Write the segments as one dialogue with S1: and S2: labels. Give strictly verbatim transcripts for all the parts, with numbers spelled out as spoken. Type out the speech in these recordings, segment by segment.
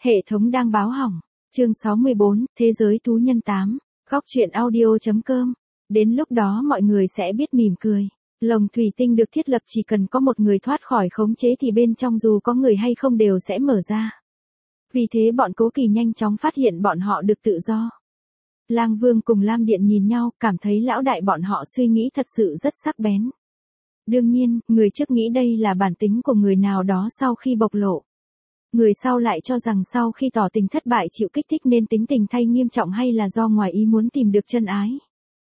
S1: Hệ thống đang báo hỏng. Chương sáu mươi bốn, Thế giới thú nhân tám. Góc truyện audio.com. Đến lúc đó mọi người sẽ biết mỉm cười. Lồng thủy tinh được thiết lập chỉ cần có một người thoát khỏi khống chế thì bên trong dù có người hay không đều sẽ mở ra. Vì thế bọn Cố Kỳ nhanh chóng phát hiện bọn họ được tự do. Lang Vương cùng Lam Điện nhìn nhau, cảm thấy lão đại bọn họ suy nghĩ thật sự rất sắc bén. Đương nhiên, người trước nghĩ đây là bản tính của người nào đó sau khi bộc lộ. Người sau lại cho rằng sau khi tỏ tình thất bại chịu kích thích nên tính tình thay nghiêm trọng hay là do ngoài ý muốn tìm được chân ái.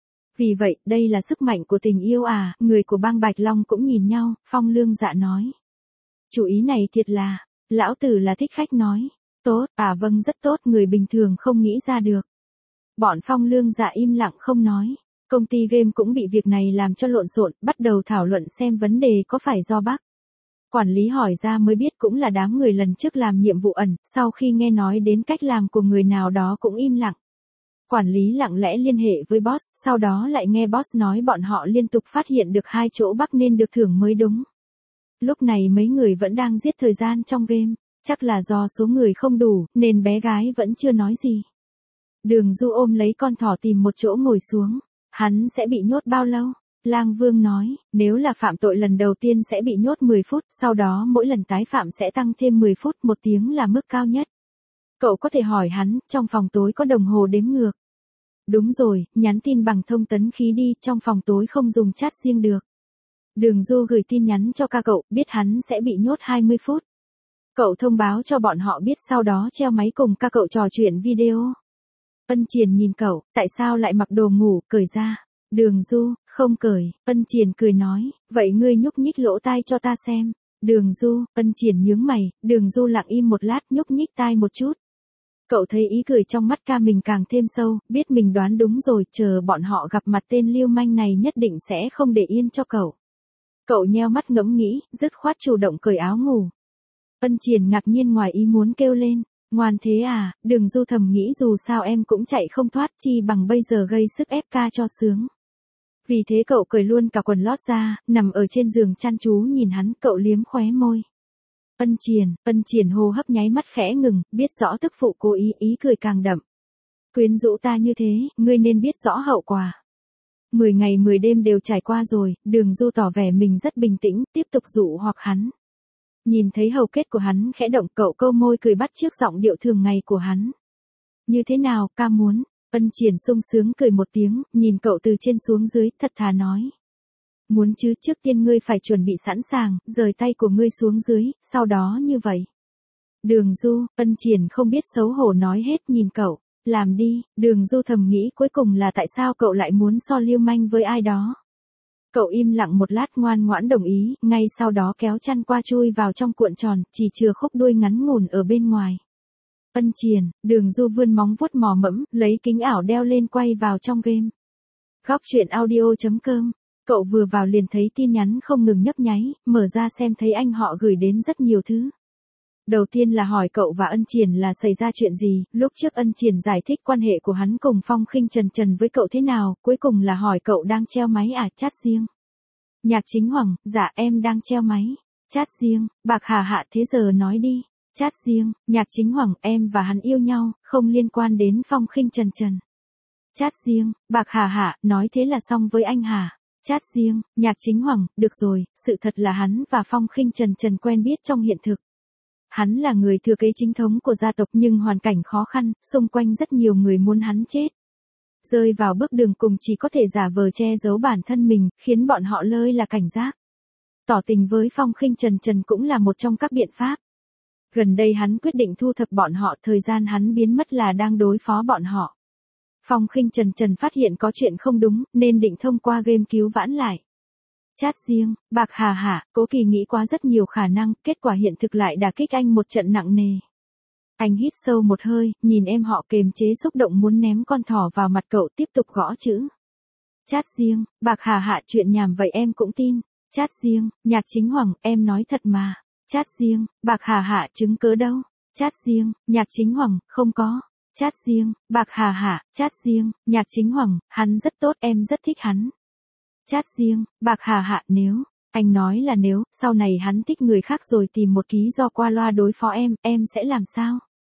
S1: Vì vậy, đây là sức mạnh của tình yêu à, người của bang Bạch Long cũng nhìn nhau, Phong Lương Dạ nói. Chủ ý này thiệt là, lão tử là thích khách nói. Tốt, à vâng rất tốt, người bình thường không nghĩ ra được. Bọn Phong Lương Dạ im lặng không nói. Công ty game cũng bị việc này làm cho lộn xộn, bắt đầu thảo luận xem vấn đề có phải do bác. Quản lý hỏi ra mới biết cũng là đám người lần trước làm nhiệm vụ ẩn, sau khi nghe nói đến cách làm của người nào đó cũng im lặng. Quản lý lặng lẽ liên hệ với boss, sau đó lại nghe boss nói bọn họ liên tục phát hiện được hai chỗ bug nên được thưởng mới đúng. Lúc này mấy người vẫn đang giết thời gian trong game, chắc là do số người không đủ, nên bé gái vẫn chưa nói gì. Đường Du ôm lấy con thỏ tìm một chỗ ngồi xuống. Hắn sẽ bị nhốt bao lâu? Lang Vương nói, nếu là phạm tội lần đầu tiên sẽ bị nhốt mười phút, sau đó mỗi lần tái phạm sẽ tăng thêm mười phút, một tiếng là mức cao nhất. Cậu có thể hỏi hắn, trong phòng tối có đồng hồ đếm ngược. Đúng rồi, nhắn tin bằng thông tấn khí đi, trong phòng tối không dùng chat riêng được. Đường Du gửi tin nhắn cho ca cậu, biết hắn sẽ bị nhốt hai mươi phút. Cậu thông báo cho bọn họ biết sau đó treo máy cùng ca cậu trò chuyện video. Ân Triền nhìn cậu, tại sao lại mặc đồ ngủ, cởi ra. Đường Du, không cởi, Ân Triền cười nói, vậy ngươi nhúc nhích lỗ tai cho ta xem. Đường Du, Ân Triền nhướng mày, Đường Du lặng im một lát nhúc nhích tai một chút. Cậu thấy ý cười trong mắt ca mình càng thêm sâu, biết mình đoán đúng rồi, chờ bọn họ gặp mặt tên lưu manh này nhất định sẽ không để yên cho cậu. Cậu nheo mắt ngẫm nghĩ, dứt khoát chủ động cởi áo ngủ. Ân Triền ngạc nhiên ngoài ý muốn kêu lên. Ngoan thế à, Đường Du thầm nghĩ dù sao em cũng chạy không thoát chi bằng bây giờ gây sức ép ca cho sướng. Vì thế cậu cởi luôn cả quần lót ra, nằm ở trên giường chăn chú nhìn hắn, cậu liếm khóe môi. Ân Triền, Ân Triền hô hấp nháy mắt khẽ ngừng, biết rõ tức phụ cố ý, ý cười càng đậm. Quyến rũ ta như thế, ngươi nên biết rõ hậu quả. Mười ngày mười đêm đều trải qua rồi, Đường Du tỏ vẻ mình rất bình tĩnh, tiếp tục dụ hoặc hắn. Nhìn thấy hầu kết của hắn khẽ động, cậu câu môi cười bắt chước giọng điệu thường ngày của hắn. Như thế nào, ca muốn? Ân Triền sung sướng cười một tiếng, nhìn cậu từ trên xuống dưới, thật thà nói. Muốn chứ, trước tiên ngươi phải chuẩn bị sẵn sàng, rời tay của ngươi xuống dưới, sau đó như vậy. Đường Du, Ân Triền không biết xấu hổ nói hết nhìn cậu, làm đi, Đường Du thầm nghĩ cuối cùng là tại sao cậu lại muốn so lưu manh với ai đó. Cậu im lặng một lát ngoan ngoãn đồng ý, ngay sau đó kéo chăn qua chui vào trong cuộn tròn, chỉ chừa khúc đuôi ngắn ngủn ở bên ngoài. Ân Triền, Đường Du vươn móng vuốt mò mẫm, lấy kính ảo đeo lên quay vào trong game. Góc truyện audio.com, cậu vừa vào liền thấy tin nhắn không ngừng nhấp nháy, mở ra xem thấy anh họ gửi đến rất nhiều thứ. Đầu tiên là hỏi cậu và Ân Triền là xảy ra chuyện gì, lúc trước Ân Triền giải thích quan hệ của hắn cùng Phong Khinh Trần Trần với cậu thế nào, cuối cùng là hỏi cậu đang treo máy à, chat riêng. Nhạc Chính Hoằng, dạ em đang treo máy, chat riêng, Bạc Hà Hạ thế giờ nói đi, chat riêng, Nhạc Chính Hoằng, em và hắn yêu nhau, không liên quan đến Phong Khinh Trần Trần. Chat riêng, Bạc Hà Hạ, nói thế là xong với anh hả? Chat riêng, Nhạc Chính Hoằng, được rồi, sự thật là hắn và Phong Khinh Trần Trần quen biết trong hiện thực. Hắn là người thừa kế chính thống của gia tộc nhưng hoàn cảnh khó khăn, xung quanh rất nhiều người muốn hắn chết. Rơi vào bước đường cùng chỉ có thể giả vờ che giấu bản thân mình, khiến bọn họ lơi là cảnh giác. Tỏ tình với Phong Khinh Trần Trần cũng là một trong các biện pháp. Gần đây hắn quyết định thu thập bọn họ, thời gian hắn biến mất là đang đối phó bọn họ. Phong Khinh Trần Trần phát hiện có chuyện không đúng, nên định thông qua game cứu vãn lại. Chat riêng, Bạc Hà Hạ, Cố Kỳ nghĩ quá rất nhiều khả năng, kết quả hiện thực lại đả kích anh một trận nặng nề. Anh hít sâu một hơi, nhìn em họ kềm chế xúc động muốn ném con thỏ vào mặt cậu, tiếp tục gõ chữ. Chat riêng, Bạc Hà Hạ, chuyện nhảm vậy em cũng tin. Chat riêng, Nhạc Chính Hoằng, em nói thật mà. Chat riêng, Bạc Hà Hạ, chứng cớ đâu? Chat riêng, Nhạc Chính Hoằng, không có. Chat riêng, Bạc Hà Hạ, chat riêng, Nhạc Chính Hoằng, hắn rất tốt, em rất thích hắn. Chat riêng, Bạc Hà Hạ, nếu, anh nói là nếu, sau này hắn thích người khác rồi tìm một lý do qua loa đối phó em, em sẽ làm sao?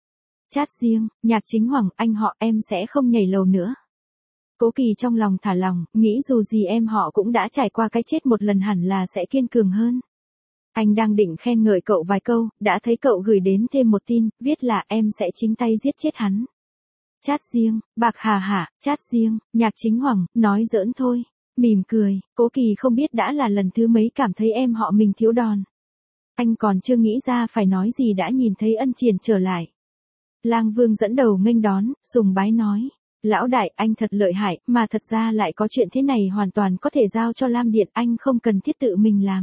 S1: Chat riêng, Nhạc Chính Hoằng, anh họ em sẽ không nhảy lầu nữa. Cố Kỳ trong lòng thả lòng, nghĩ dù gì em họ cũng đã trải qua cái chết một lần hẳn là sẽ kiên cường hơn. Anh đang định khen ngợi cậu vài câu, đã thấy cậu gửi đến thêm một tin, viết là em sẽ chính tay giết chết hắn. Chat riêng, Bạc Hà hả, chat riêng, Nhạc Chính Hoằng, nói giỡn thôi. Mỉm cười, Cố Kỳ không biết đã là lần thứ mấy cảm thấy em họ mình thiếu đòn. Anh còn chưa nghĩ ra phải nói gì đã nhìn thấy Ân Triền trở lại. Lang Vương dẫn đầu nghênh đón, sùng bái nói. Lão đại, anh thật lợi hại, mà thật ra lại có chuyện thế này hoàn toàn có thể giao cho Lam Điện, anh không cần thiết tự mình làm.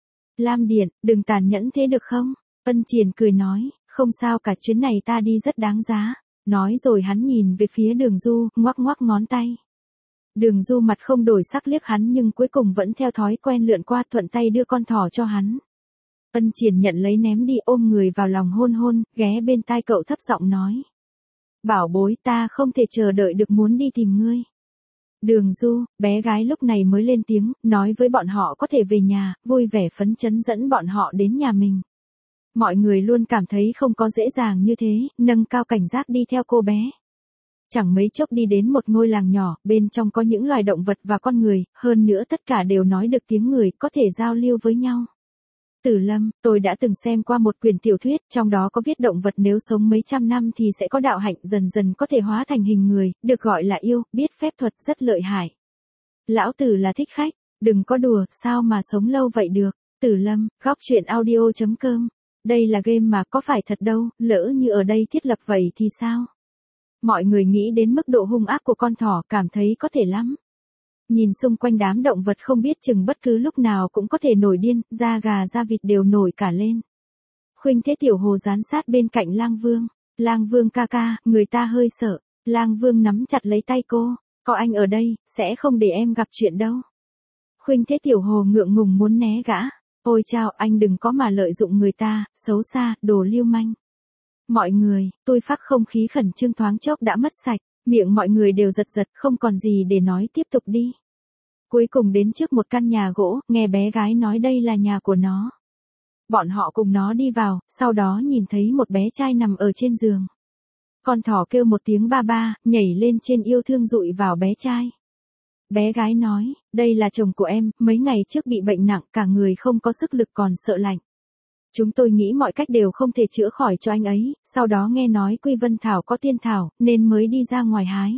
S1: Lam Điện, đừng tàn nhẫn thế được không? Ân Triền cười nói, không sao cả, chuyến này ta đi rất đáng giá. Nói rồi hắn nhìn về phía Đường Du, ngoắc ngoắc ngón tay. Đường Du mặt không đổi sắc liếc hắn nhưng cuối cùng vẫn theo thói quen lượn qua, thuận tay đưa con thỏ cho hắn. Ân Triền nhận lấy ném đi, ôm người vào lòng hôn hôn, ghé bên tai cậu thấp giọng nói. Bảo bối, ta không thể chờ đợi được muốn đi tìm ngươi. Đường Du, bé gái lúc này mới lên tiếng, nói với bọn họ có thể về nhà, vui vẻ phấn chấn dẫn bọn họ đến nhà mình. Mọi người luôn cảm thấy không có dễ dàng như thế, nâng cao cảnh giác đi theo cô bé. Chẳng mấy chốc đi đến một ngôi làng nhỏ, bên trong có những loài động vật và con người, hơn nữa tất cả đều nói được tiếng người, có thể giao lưu với nhau. Tử Lâm, tôi đã từng xem qua một quyển tiểu thuyết, trong đó có viết động vật nếu sống mấy trăm năm thì sẽ có đạo hạnh, dần dần có thể hóa thành hình người, được gọi là yêu, biết phép thuật, rất lợi hại. Lão Tử là thích khách, đừng có đùa, sao mà sống lâu vậy được. Tử Lâm, góc truyện audio chấm com. Đây là game mà, có phải thật đâu, lỡ như ở đây thiết lập vậy thì sao? Mọi người nghĩ đến mức độ hung ác của con thỏ, cảm thấy có thể lắm. Nhìn xung quanh đám động vật không biết chừng bất cứ lúc nào cũng có thể nổi điên, da gà da vịt đều nổi cả lên. Khuynh Thế Tiểu Hồ dán sát bên cạnh Lang Vương. Lang Vương ca ca, người ta hơi sợ. Lang Vương nắm chặt lấy tay cô. Có anh ở đây, sẽ không để em gặp chuyện đâu. Khuynh Thế Tiểu Hồ ngượng ngùng muốn né gã. Ôi chao, anh đừng có mà lợi dụng người ta, xấu xa, đồ lưu manh. Mọi người, tôi phát không khí khẩn trương thoáng chốc đã mất sạch. Miệng mọi người đều giật giật, không còn gì để nói, tiếp tục đi. Cuối cùng đến trước một căn nhà gỗ, nghe bé gái nói đây là nhà của nó. Bọn họ cùng nó đi vào, sau đó nhìn thấy một bé trai nằm ở trên giường. Con thỏ kêu một tiếng ba ba, nhảy lên trên yêu thương dụi vào bé trai. Bé gái nói, đây là chồng của em, mấy ngày trước bị bệnh nặng, cả người không có sức lực còn sợ lạnh. Chúng tôi nghĩ mọi cách đều không thể chữa khỏi cho anh ấy, sau đó nghe nói Quy Vân Thảo có tiên thảo, nên mới đi ra ngoài hái.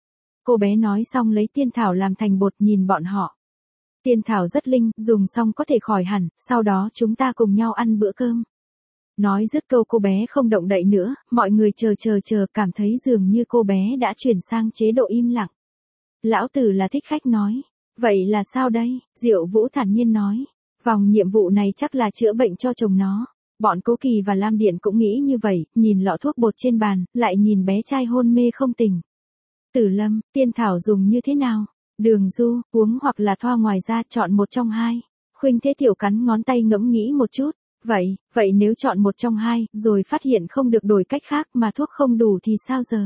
S1: Cô bé nói xong lấy tiên thảo làm thành bột, nhìn bọn họ. Tiên thảo rất linh, dùng xong có thể khỏi hẳn, sau đó chúng ta cùng nhau ăn bữa cơm. Nói dứt câu cô bé không động đậy nữa, mọi người chờ chờ chờ, cảm thấy dường như cô bé đã chuyển sang chế độ im lặng. Lão Tử là thích khách nói, vậy là sao đây? Diệu Vũ thản nhiên nói. Vòng nhiệm vụ này chắc là chữa bệnh cho chồng nó. Bọn Cố Kỳ và Lam Điện cũng nghĩ như vậy, nhìn lọ thuốc bột trên bàn, lại nhìn bé trai hôn mê không tỉnh. Tử Lâm, tiên thảo dùng như thế nào? Đường Du, uống hoặc là thoa, ngoài ra chọn một trong hai. Khuynh Thế Tiểu cắn ngón tay ngẫm nghĩ một chút. Vậy, vậy nếu chọn một trong hai, rồi phát hiện không được đổi cách khác mà thuốc không đủ thì sao giờ?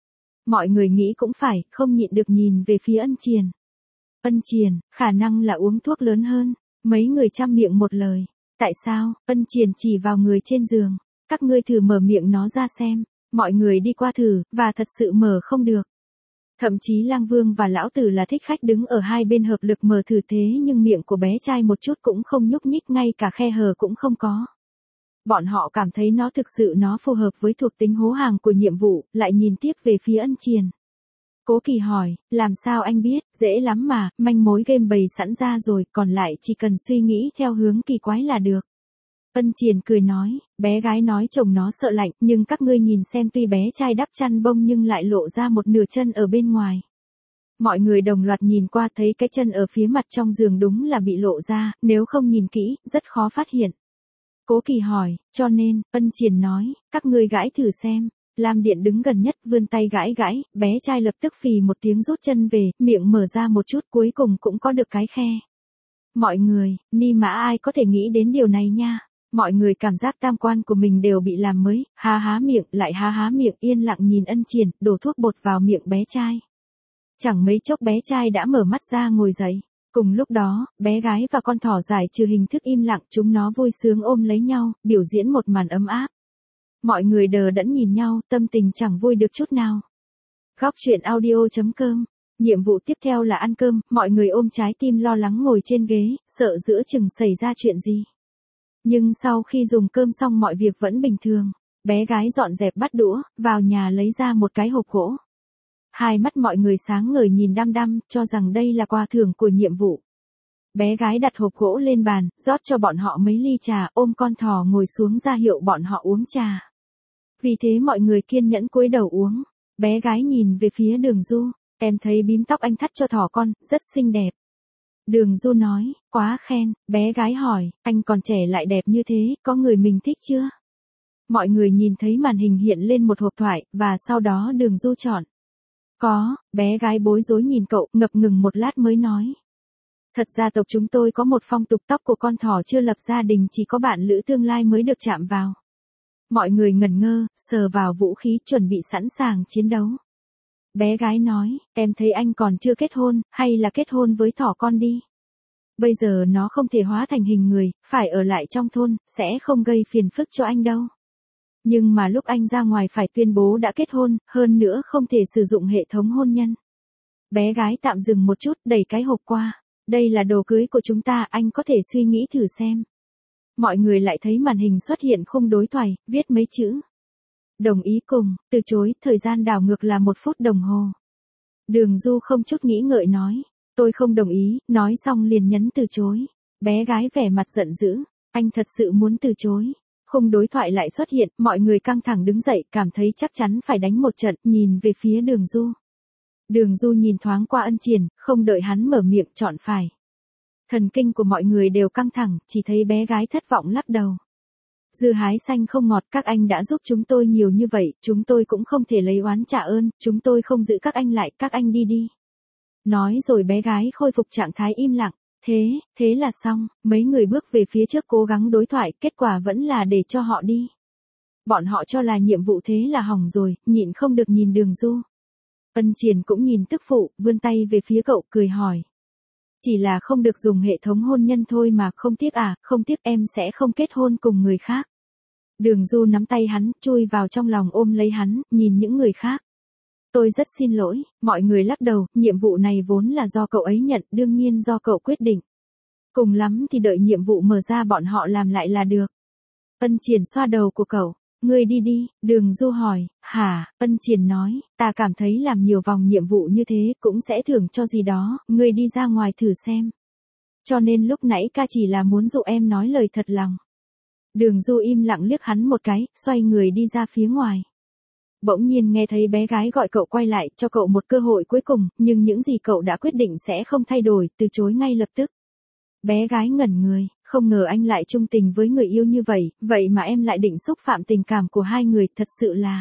S1: Mọi người nghĩ cũng phải, không nhịn được nhìn về phía Ân Triền. Ân Triền, khả năng là uống thuốc lớn hơn. Mấy người chăm miệng một lời. Tại sao? Ân Triền chỉ vào người trên giường. Các ngươi thử mở miệng nó ra xem. Mọi người đi qua thử, và thật sự mở không được. Thậm chí Lang Vương và Lão Tử là thích khách đứng ở hai bên hợp lực mở thử, thế nhưng miệng của bé trai một chút cũng không nhúc nhích, ngay cả khe hở cũng không có. Bọn họ cảm thấy nó thực sự nó phù hợp với thuộc tính hố hàng của nhiệm vụ, lại nhìn tiếp về phía Ân Triền. Cố Kỳ hỏi, làm sao anh biết? Dễ lắm mà, manh mối game bày sẵn ra rồi, còn lại chỉ cần suy nghĩ theo hướng kỳ quái là được. Ân Triền cười nói, bé gái nói chồng nó sợ lạnh, nhưng các ngươi nhìn xem, tuy bé trai đắp chăn bông nhưng lại lộ ra một nửa chân ở bên ngoài. Mọi người đồng loạt nhìn qua, thấy cái chân ở phía mặt trong giường đúng là bị lộ ra, nếu không nhìn kỹ, rất khó phát hiện. Cố Kỳ hỏi, cho nên, Ân Triền nói, các ngươi gãi thử xem. Lam Điện đứng gần nhất, vươn tay gãi gãi, bé trai lập tức phì một tiếng rút chân về, miệng mở ra một chút, cuối cùng cũng có được cái khe. Mọi người, ni mã ai có thể nghĩ đến điều này nha. Mọi người cảm giác tam quan của mình đều bị làm mới, há há miệng, lại há há miệng, yên lặng nhìn Ân Triền, đổ thuốc bột vào miệng bé trai. Chẳng mấy chốc bé trai đã mở mắt ra ngồi dậy. Cùng lúc đó, bé gái và con thỏ giải trừ hình thức im lặng, chúng nó vui sướng ôm lấy nhau, biểu diễn một màn ấm áp. Mọi người đờ đẫn nhìn nhau, tâm tình chẳng vui được chút nào. Góc truyện audio.com. Nhiệm vụ tiếp theo là ăn cơm, mọi người ôm trái tim lo lắng ngồi trên ghế, sợ giữa chừng xảy ra chuyện gì. Nhưng sau khi dùng cơm xong mọi việc vẫn bình thường. Bé gái dọn dẹp bát đũa, vào nhà lấy ra một cái hộp gỗ. Hai mắt mọi người sáng ngời nhìn đăm đăm, cho rằng đây là quà thưởng của nhiệm vụ. Bé gái đặt hộp gỗ lên bàn, rót cho bọn họ mấy ly trà, ôm con thỏ ngồi xuống ra hiệu bọn họ uống trà. Vì thế mọi người kiên nhẫn cúi đầu uống. Bé gái nhìn về phía Đường Du, em thấy bím tóc anh thắt cho thỏ con, rất xinh đẹp. Đường Du nói, quá khen. Bé gái hỏi, anh còn trẻ lại đẹp như thế, có người mình thích chưa? Mọi người nhìn thấy màn hình hiện lên một hộp thoại, và sau đó Đường Du chọn. Có. Bé gái bối rối nhìn cậu, ngập ngừng một lát mới nói. Thật ra tộc chúng tôi có một phong tục tóc của con thỏ chưa lập gia đình chỉ có bạn lữ tương lai mới được chạm vào. Mọi người ngẩn ngơ, sờ vào vũ khí chuẩn bị sẵn sàng chiến đấu. Bé gái nói, em thấy anh còn chưa kết hôn, hay là kết hôn với thỏ con đi. Bây giờ nó không thể hóa thành hình người, phải ở lại trong thôn, sẽ không gây phiền phức cho anh đâu. Nhưng mà lúc anh ra ngoài phải tuyên bố đã kết hôn, hơn nữa không thể sử dụng hệ thống hôn nhân. Bé gái tạm dừng một chút, đẩy cái hộp qua. Đây là đồ cưới của chúng ta, anh có thể suy nghĩ thử xem. Mọi người lại thấy màn hình xuất hiện khung đối thoại, viết mấy chữ. Đồng ý cùng, từ chối, thời gian đảo ngược là một phút đồng hồ. Đường Du không chút nghĩ ngợi nói, tôi không đồng ý, nói xong liền nhấn từ chối. Bé gái vẻ mặt giận dữ, anh thật sự muốn từ chối. Khung đối thoại lại xuất hiện, mọi người căng thẳng đứng dậy, cảm thấy chắc chắn phải đánh một trận, nhìn về phía Đường Du. Đường Du nhìn thoáng qua Ân Triển, không đợi hắn mở miệng chọn phải. Thần kinh của mọi người đều căng thẳng, chỉ thấy bé gái thất vọng lắc đầu. Dưa hái xanh không ngọt, các anh đã giúp chúng tôi nhiều như vậy, chúng tôi cũng không thể lấy oán trả ơn, chúng tôi không giữ các anh lại, các anh đi đi. Nói rồi bé gái khôi phục trạng thái im lặng. Thế, thế là xong, mấy người bước về phía trước cố gắng đối thoại, kết quả vẫn là để cho họ đi. Bọn họ cho là nhiệm vụ thế là hỏng rồi, nhịn không được nhìn Đường Du. Ân Triển cũng nhìn tức phụ, vươn tay về phía cậu, cười hỏi. Chỉ là không được dùng hệ thống hôn nhân thôi mà, không tiếc à, không tiếc em sẽ không kết hôn cùng người khác. Đường Du nắm tay hắn, chui vào trong lòng ôm lấy hắn, nhìn những người khác. Tôi rất xin lỗi, mọi người lắc đầu, nhiệm vụ này vốn là do cậu ấy nhận, đương nhiên do cậu quyết định. Cùng lắm thì đợi nhiệm vụ mở ra bọn họ làm lại là được. Ân Triển xoa đầu của cậu, ngươi đi đi, Đường Du hỏi, hả, Ân Triển nói, ta cảm thấy làm nhiều vòng nhiệm vụ như thế cũng sẽ thưởng cho gì đó, ngươi đi ra ngoài thử xem. Cho nên lúc nãy ca chỉ là muốn dụ em nói lời thật lòng. Đường Du im lặng liếc hắn một cái, xoay người đi ra phía ngoài. Bỗng nhiên nghe thấy bé gái gọi cậu quay lại, cho cậu một cơ hội cuối cùng, nhưng những gì cậu đã quyết định sẽ không thay đổi, từ chối ngay lập tức. Bé gái ngẩn người, không ngờ anh lại trung tình với người yêu như vậy, vậy mà em lại định xúc phạm tình cảm của hai người, thật sự là.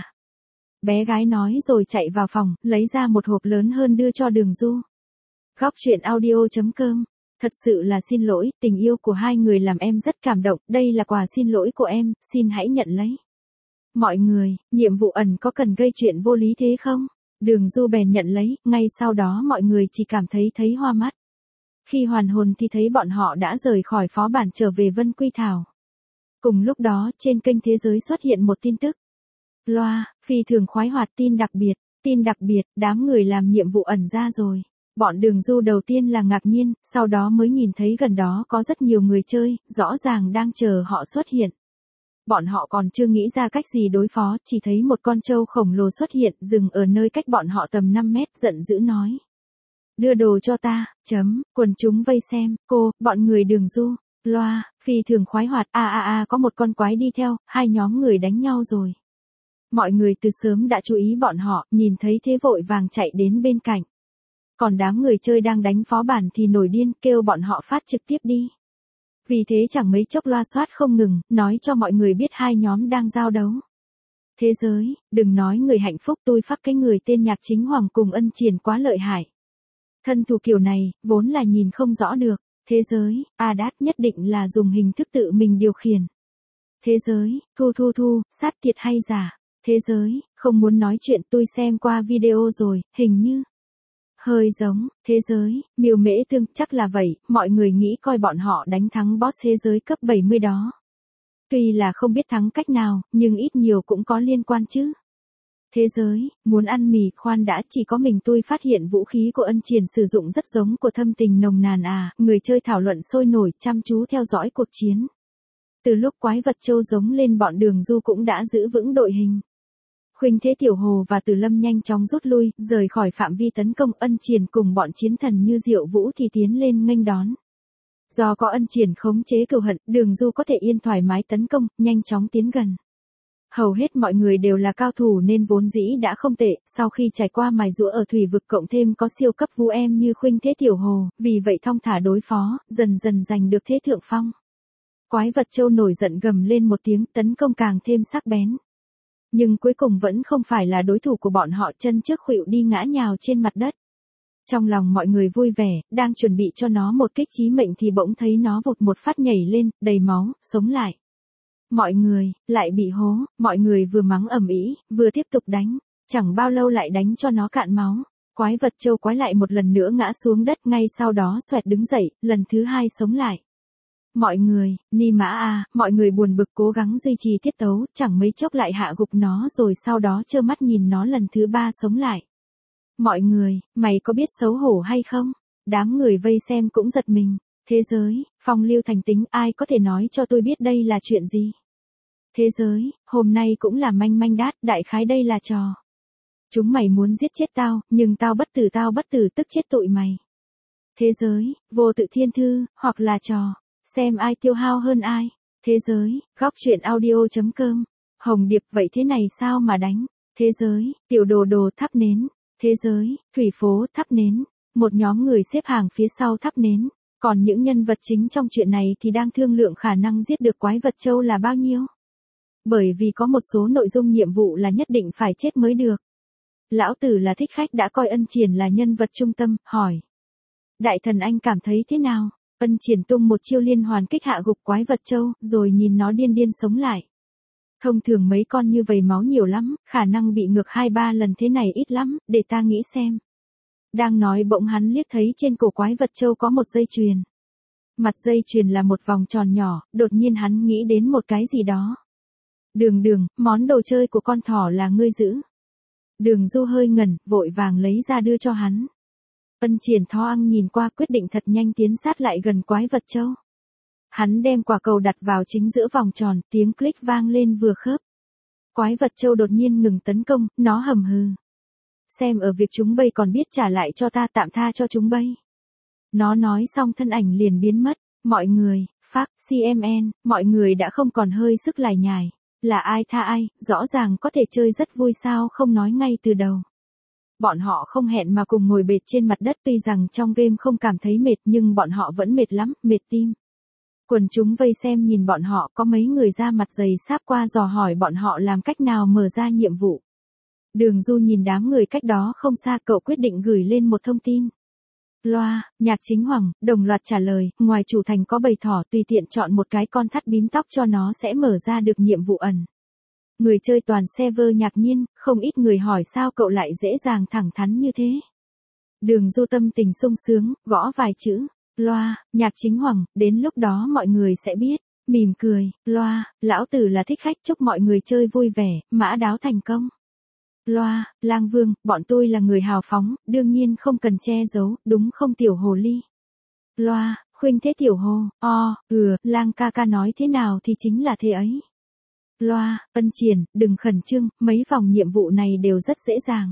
S1: Bé gái nói rồi chạy vào phòng, lấy ra một hộp lớn hơn đưa cho Đường Du. Góc truyện audio.com. Thật sự là xin lỗi, tình yêu của hai người làm em rất cảm động, đây là quà xin lỗi của em, xin hãy nhận lấy. Mọi người, nhiệm vụ ẩn có cần gây chuyện vô lý thế không? Đường Du bèn nhận lấy, ngay sau đó mọi người chỉ cảm thấy thấy hoa mắt. Khi hoàn hồn thì thấy bọn họ đã rời khỏi phó bản trở về Vân Quy Thảo. Cùng lúc đó, trên kênh Thế Giới xuất hiện một tin tức. Loa, phi thường khoái hoạt tin đặc biệt, tin đặc biệt, đám người làm nhiệm vụ ẩn ra rồi. Bọn Đường Du đầu tiên là ngạc nhiên, sau đó mới nhìn thấy gần đó có rất nhiều người chơi, rõ ràng đang chờ họ xuất hiện. Bọn họ còn chưa nghĩ ra cách gì đối phó, chỉ thấy một con trâu khổng lồ xuất hiện, dừng ở nơi cách bọn họ tầm năm mét, giận dữ nói. Đưa đồ cho ta, chấm, quần chúng vây xem, cô, bọn người Đường Du, loa, phi thường khoái hoạt, a a a có một con quái đi theo, hai nhóm người đánh nhau rồi. Mọi người từ sớm đã chú ý bọn họ, nhìn thấy thế vội vàng chạy đến bên cạnh. Còn đám người chơi đang đánh phó bản thì nổi điên, kêu bọn họ phát trực tiếp đi. Vì thế chẳng mấy chốc loa soát không ngừng, nói cho mọi người biết hai nhóm đang giao đấu. Thế giới, đừng nói người hạnh phúc, tôi phát cái người tên Nhạc Chính Hoàng cùng Ân Triển quá lợi hại. Thân thủ kiểu này, vốn là nhìn không rõ được. Thế giới, Adat nhất định là dùng hình thức tự mình điều khiển. Thế giới, thu thu thu, sát thiệt hay giả. Thế giới, không muốn nói chuyện, tôi xem qua video rồi, hình như hơi giống. Thế giới, Miêu Mễ Tương, chắc là vậy, mọi người nghĩ coi bọn họ đánh thắng boss thế giới cấp bảy mươi đó. Tuy là không biết thắng cách nào, nhưng ít nhiều cũng có liên quan chứ. Thế giới, muốn ăn mì khoan đã, chỉ có mình tôi phát hiện vũ khí của Ân Triển sử dụng rất giống của thâm tình nồng nàn à, người chơi thảo luận sôi nổi, chăm chú theo dõi cuộc chiến. Từ lúc quái vật châu giống lên, bọn Đường Du cũng đã giữ vững đội hình. Khuynh Thế Tiểu Hồ và Từ Lâm nhanh chóng rút lui, rời khỏi phạm vi tấn công. Ân Triển cùng bọn chiến thần như Diệu Vũ thì tiến lên nghênh đón. Do có Ân Triển khống chế cừu hận, Đường Du có thể yên thoải mái tấn công, nhanh chóng tiến gần. Hầu hết mọi người đều là cao thủ nên vốn dĩ đã không tệ, sau khi trải qua mài giũa ở thủy vực cộng thêm có siêu cấp vũ em như Khuynh Thế Tiểu Hồ, vì vậy thong thả đối phó, dần dần giành được thế thượng phong. Quái vật châu nổi giận gầm lên một tiếng, tấn công càng thêm sắc bén. Nhưng cuối cùng vẫn không phải là đối thủ của bọn họ, chân trước khuỵu đi ngã nhào trên mặt đất. Trong lòng mọi người vui vẻ, đang chuẩn bị cho nó một kích chí mệnh thì bỗng thấy nó vụt một phát nhảy lên, đầy máu, sống lại. Mọi người, lại bị hố, mọi người vừa mắng ầm ĩ, vừa tiếp tục đánh, chẳng bao lâu lại đánh cho nó cạn máu. Quái vật châu quái lại một lần nữa ngã xuống đất, ngay sau đó xoẹt đứng dậy, lần thứ hai sống lại. Mọi người, ni mã à, mọi người buồn bực cố gắng duy trì tiết tấu, chẳng mấy chốc lại hạ gục nó rồi sau đó trơ mắt nhìn nó lần thứ ba sống lại. Mọi người, mày có biết xấu hổ hay không? Đám người vây xem cũng giật mình. Thế giới, phong lưu thành tính, ai có thể nói cho tôi biết đây là chuyện gì? Thế giới, hôm nay cũng là manh manh đát, đại khái đây là trò. Chúng mày muốn giết chết tao, nhưng tao bất tử tao bất tử tức chết tụi mày. Thế giới, vô tự thiên thư, hoặc là trò. Xem ai tiêu hao hơn ai. Thế giới, góc truyện audio chấm com. Hồng Điệp, vậy thế này sao mà đánh? Thế giới, tiểu đồ đồ thắp nến. Thế giới, thủy phố thắp nến. Một nhóm người xếp hàng phía sau thắp nến. Còn những nhân vật chính trong chuyện này thì đang thương lượng khả năng giết được quái vật châu là bao nhiêu. Bởi vì có một số nội dung nhiệm vụ là nhất định phải chết mới được. Lão Tử là thích khách đã coi Ân Triển là nhân vật trung tâm, hỏi. Đại thần anh cảm thấy thế nào? Ân Triển tung một chiêu liên hoàn kích hạ gục quái vật châu, rồi nhìn nó điên điên sống lại. Thông thường mấy con như vậy máu nhiều lắm, khả năng bị ngược hai ba lần thế này ít lắm, để ta nghĩ xem. Đang nói bỗng hắn liếc thấy trên cổ quái vật châu có một dây chuyền. Mặt dây chuyền là một vòng tròn nhỏ, đột nhiên hắn nghĩ đến một cái gì đó. Đường Đường, món đồ chơi của con thỏ là ngươi giữ. Đường Du hơi ngẩn, vội vàng lấy ra đưa cho hắn. Ân Triển Thó Ăn nhìn qua quyết định thật nhanh tiến sát lại gần quái vật châu. Hắn đem quả cầu đặt vào chính giữa vòng tròn, tiếng click vang lên vừa khớp. Quái vật châu đột nhiên ngừng tấn công, nó hầm hừ. Xem ở việc chúng bay còn biết trả lại cho ta, tạm tha cho chúng bay. Nó nói xong thân ảnh liền biến mất. Mọi người, phác, xê em en, mọi người đã không còn hơi sức lải nhải. Là ai tha ai, rõ ràng có thể chơi rất vui sao không nói ngay từ đầu. Bọn họ không hẹn mà cùng ngồi bệt trên mặt đất, tuy rằng trong game không cảm thấy mệt nhưng bọn họ vẫn mệt lắm, mệt tim. Quần chúng vây xem nhìn bọn họ, có mấy người da mặt dày sáp qua dò hỏi bọn họ làm cách nào mở ra nhiệm vụ. Đường Du nhìn đám người cách đó không xa, cậu quyết định gửi lên một thông tin. Loa, Nhạc Chính Hoàng, đồng loạt trả lời, ngoài chủ thành có bầy thỏ, tùy tiện chọn một cái con thắt bím tóc cho nó sẽ mở ra được nhiệm vụ ẩn. Người chơi toàn server ngạc nhiên, không ít người hỏi sao cậu lại dễ dàng thẳng thắn như thế. Đường Du tâm tình sung sướng, gõ vài chữ. Loa, Nhạc Chính Hoàng, đến lúc đó mọi người sẽ biết. Mỉm cười, loa, lão tử là thích khách, chúc mọi người chơi vui vẻ, mã đáo thành công. Loa, Lang Vương, bọn tôi là người hào phóng, đương nhiên không cần che giấu, đúng không tiểu hồ ly. Loa, Khuynh Thế Tiểu Hồ, o, ừ, Lang ca ca nói thế nào thì chính là thế ấy. Loa, Ân Triển, đừng khẩn trương, mấy vòng nhiệm vụ này đều rất dễ dàng.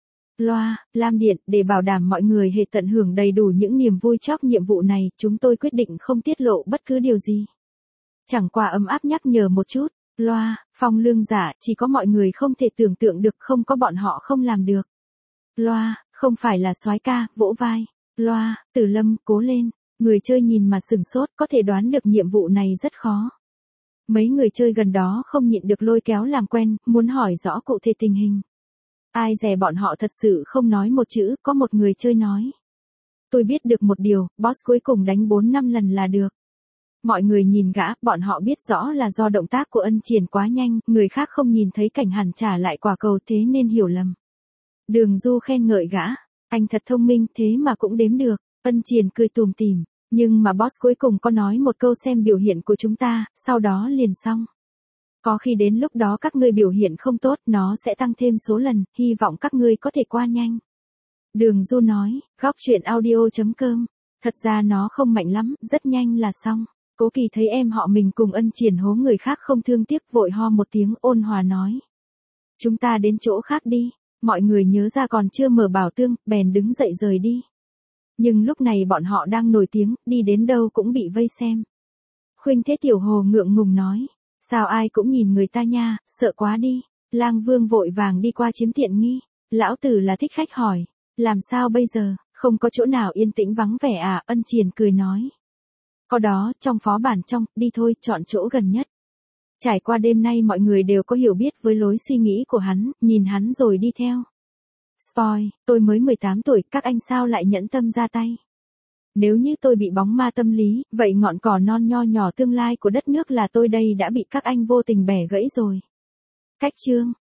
S1: Loa, Lam Điện, để bảo đảm mọi người hệ tận hưởng đầy đủ những niềm vui chóc nhiệm vụ này, chúng tôi quyết định không tiết lộ bất cứ điều gì. Chẳng qua ấm áp nhắc nhở một chút. Loa, Phong Lương Giả, chỉ có mọi người không thể tưởng tượng được, không có bọn họ không làm được. Loa, không phải là soái ca, vỗ vai. Loa, Tử Lâm, cố lên. Người chơi nhìn mà sửng sốt, có thể đoán được nhiệm vụ này rất khó. Mấy người chơi gần đó không nhịn được lôi kéo làm quen, muốn hỏi rõ cụ thể tình hình. Ai dè bọn họ thật sự không nói một chữ, có một người chơi nói. Tôi biết được một điều, boss cuối cùng đánh bốn năm lần là được. Mọi người nhìn gã, bọn họ biết rõ là do động tác của Ân Triển quá nhanh, người khác không nhìn thấy cảnh hẳn trả lại quả cầu thế nên hiểu lầm. Đường Du khen ngợi gã, anh thật thông minh thế mà cũng đếm được. Ân Triển cười tùm tìm, Nhưng mà boss cuối cùng có nói một câu xem biểu hiện của chúng ta, sau đó liền xong. Có khi đến lúc đó các ngươi biểu hiện không tốt, nó sẽ tăng thêm số lần, hy vọng các ngươi có thể qua nhanh. Đường Du nói, góc chuyện audio.com. Thật ra nó không mạnh lắm, rất nhanh là xong. Cố Kỳ thấy em họ mình cùng Ân Triển hố người khác không thương tiếc, vội ho một tiếng, ôn hòa nói. Chúng ta đến chỗ khác đi. Mọi người nhớ ra còn chưa mở bảo tương, bèn đứng dậy rời đi. Nhưng lúc này bọn họ đang nổi tiếng, đi đến đâu cũng bị vây xem. Khuynh Thế Tiểu Hồ ngượng ngùng nói. Sao ai cũng nhìn người ta nha, sợ quá đi. Lang Vương vội vàng đi qua chiếm tiện nghi. Lão tử là thích khách hỏi. Làm sao bây giờ, không có chỗ nào yên tĩnh vắng vẻ à? Ân Triển cười nói. Có đó, trong phó bản trong, đi thôi, chọn chỗ gần nhất. Trải qua đêm nay mọi người đều có hiểu biết với lối suy nghĩ của hắn, nhìn hắn rồi đi theo. Spoil, tôi mới mười tám tuổi, các anh sao lại nhẫn tâm ra tay? Nếu như tôi bị bóng ma tâm lý, vậy ngọn cỏ non nho nhỏ tương lai của đất nước là tôi đây đã bị các anh vô tình bẻ gãy rồi. Cách chương,